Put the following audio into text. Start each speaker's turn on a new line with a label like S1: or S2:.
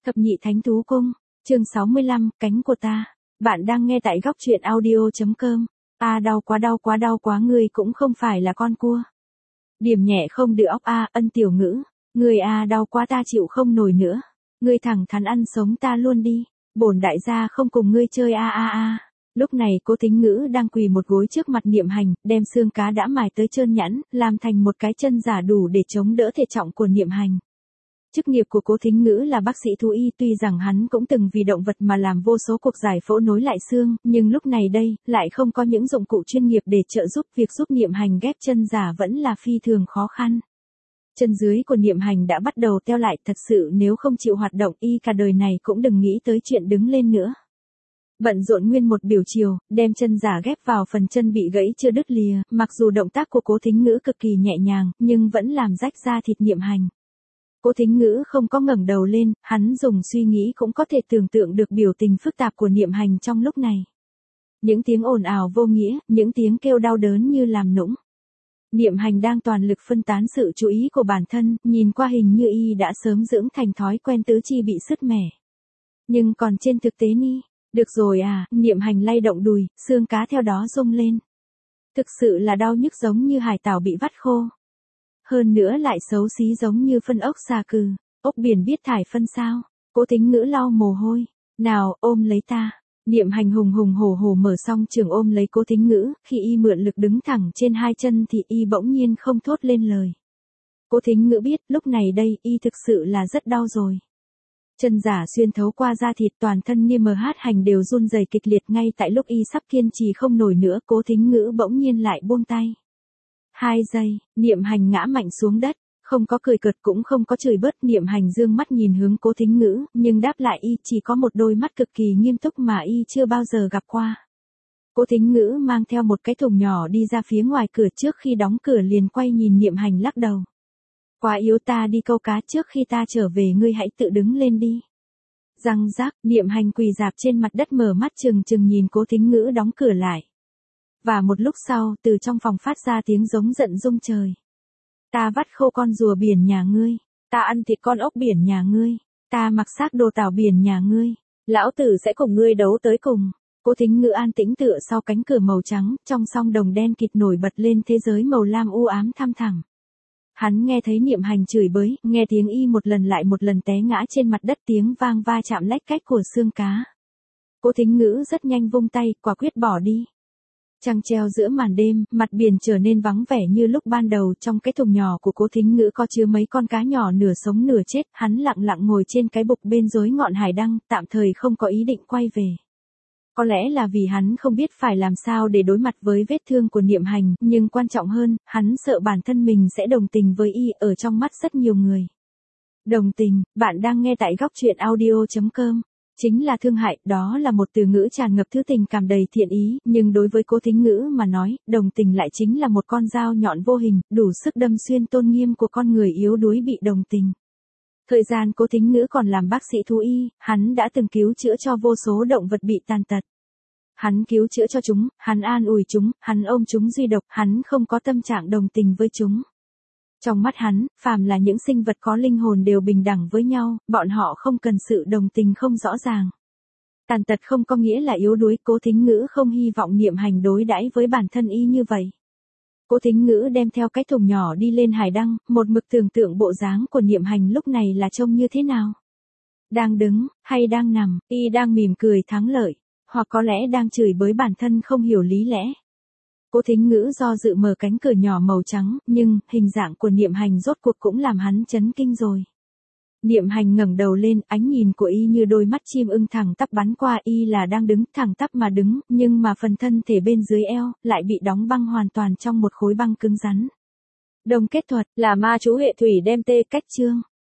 S1: Thập nhị thánh thú cung, chương 65, cánh của ta. Bạn đang nghe tại góc truyện audio.com. Đau quá ngươi cũng không phải là con cua. Điểm nhẹ không được óc ân tiểu ngữ. Ngươi đau quá ta chịu không nổi nữa. Ngươi thẳng thắn ăn sống ta luôn đi. Bổn đại gia không cùng ngươi chơi Lúc này Cố Thính Ngữ đang quỳ một gối trước mặt Niệm Hành, đem xương cá đã mài tới trơn nhẵn, làm thành một cái chân giả đủ để chống đỡ thể trọng của Niệm Hành. Chức nghiệp của Cố Thính Ngữ là bác sĩ thú y, tuy rằng hắn cũng từng vì động vật mà làm vô số cuộc giải phẫu nối lại xương, nhưng lúc này đây, lại không có những dụng cụ chuyên nghiệp để trợ giúp, việc giúp Niệm Hành ghép chân giả vẫn là phi thường khó khăn. Chân dưới của Niệm Hành đã bắt đầu teo lại, thật sự nếu không chịu hoạt động y cả đời này cũng đừng nghĩ tới chuyện đứng lên nữa. Bận rộn nguyên một buổi chiều, đem chân giả ghép vào phần chân bị gãy chưa đứt lìa, mặc dù động tác của Cố Thính Ngữ cực kỳ nhẹ nhàng, nhưng vẫn làm rách da thịt Niệm Hành. Cố Thính Ngữ không có ngẩng đầu lên, hắn dùng suy nghĩ cũng có thể tưởng tượng được biểu tình phức tạp của Niệm Hành trong lúc này. Những tiếng ồn ào vô nghĩa, những tiếng kêu đau đớn như làm nũng. Niệm Hành đang toàn lực phân tán sự chú ý của bản thân, nhìn qua hình như y đã sớm dưỡng thành thói quen tứ chi bị sứt mẻ. Nhưng còn trên thực tế được rồi Niệm Hành lay động đùi, xương cá theo đó rung lên. Thực sự là đau nhức giống như hải tảo bị vắt khô. Hơn nữa lại xấu xí giống như phân ốc xà cừ, ốc biển biết thải phân sao. Cố Thính Ngữ lau mồ hôi, nào ôm lấy ta. Niệm Hành hùng hùng hổ hổ mở xong trường ôm lấy Cố Thính Ngữ, khi y mượn lực đứng thẳng trên hai chân thì y bỗng nhiên không thốt lên lời. Cố Thính Ngữ biết lúc này đây y thực sự là rất đau rồi. Chân giả xuyên thấu qua da thịt, toàn thân Niệm Hành đều run rẩy kịch liệt. Ngay tại lúc y sắp kiên trì không nổi nữa, Cố Thính Ngữ bỗng nhiên lại buông tay. 2 giây, Niệm Hành ngã mạnh xuống đất, không có cười cợt cũng không có chửi bớt. Niệm Hành dương mắt nhìn hướng Cố Thính Ngữ, nhưng đáp lại y chỉ có một đôi mắt cực kỳ nghiêm túc mà y chưa bao giờ gặp qua. Cố Thính Ngữ mang theo một cái thùng nhỏ đi ra phía ngoài cửa, trước khi đóng cửa liền quay nhìn Niệm Hành lắc đầu. Quá yếu, ta đi câu cá, trước khi ta trở về ngươi hãy tự đứng lên đi. Răng rác, Niệm Hành quỳ rạp trên mặt đất mở mắt trừng trừng nhìn Cố Thính Ngữ đóng cửa lại. Và một lúc sau, từ trong phòng phát ra tiếng giống giận rung trời. Ta vắt khô con rùa biển nhà ngươi, ta ăn thịt con ốc biển nhà ngươi, ta mặc xác đồ tảo biển nhà ngươi, lão tử sẽ cùng ngươi đấu tới cùng. Cố Thính Ngữ an tĩnh tựa sau cánh cửa màu trắng, trong song đồng đen kịt nổi bật lên thế giới màu lam u ám thăm thẳm. Hắn nghe thấy Niệm Hành chửi bới, nghe tiếng y một lần lại một lần té ngã trên mặt đất, tiếng vang va chạm lách cách của xương cá. Cố Thính Ngữ rất nhanh vung tay, quả quyết bỏ đi. Trăng treo giữa màn đêm, mặt biển trở nên vắng vẻ như lúc ban đầu. Trong cái thùng nhỏ của Cố Thính Ngữ có chứa mấy con cá nhỏ nửa sống nửa chết, hắn lặng lặng ngồi trên cái bục bên rối ngọn hải đăng, tạm thời không có ý định quay về. Có lẽ là vì hắn không biết phải làm sao để đối mặt với vết thương của Niệm Hành, nhưng quan trọng hơn, hắn sợ bản thân mình sẽ đồng tình với y ở trong mắt rất nhiều người. Đồng tình, bạn đang nghe tại góc truyện audio.com. Chính là thương hại, đó là một từ ngữ tràn ngập thứ tình cảm đầy thiện ý, nhưng đối với Cố Thính Ngữ mà nói, đồng tình lại chính là một con dao nhọn vô hình, đủ sức đâm xuyên tôn nghiêm của con người yếu đuối bị đồng tình. Thời gian Cố Thính Ngữ còn làm bác sĩ thú y, hắn đã từng cứu chữa cho vô số động vật bị tàn tật. Hắn cứu chữa cho chúng, hắn an ủi chúng, hắn ôm chúng duy độc, hắn không có tâm trạng đồng tình với chúng. Trong mắt hắn, phàm là những sinh vật có linh hồn đều bình đẳng với nhau, bọn họ không cần sự đồng tình không rõ ràng. Tàn tật không có nghĩa là yếu đuối, Cố Thính Ngữ không hy vọng Niệm Hành đối đãi với bản thân y như vậy. Cố Thính Ngữ đem theo cái thùng nhỏ đi lên hải đăng, một mực tưởng tượng bộ dáng của Niệm Hành lúc này là trông như thế nào. Đang đứng, hay đang nằm, y đang mỉm cười thắng lợi, hoặc có lẽ đang chửi bới bản thân không hiểu lý lẽ. Cố Thính Ngữ do dự mở cánh cửa nhỏ màu trắng, nhưng hình dạng của Niệm Hành rốt cuộc cũng làm hắn chấn kinh rồi. Niệm Hành ngẩng đầu lên, ánh nhìn của y như đôi mắt chim ưng thẳng tắp bắn qua, y là đang đứng thẳng tắp mà đứng, nhưng mà phần thân thể bên dưới eo lại bị đóng băng hoàn toàn trong một khối băng cứng rắn. Đồng kết thuật là ma chú hệ thủy đem tê cách chương.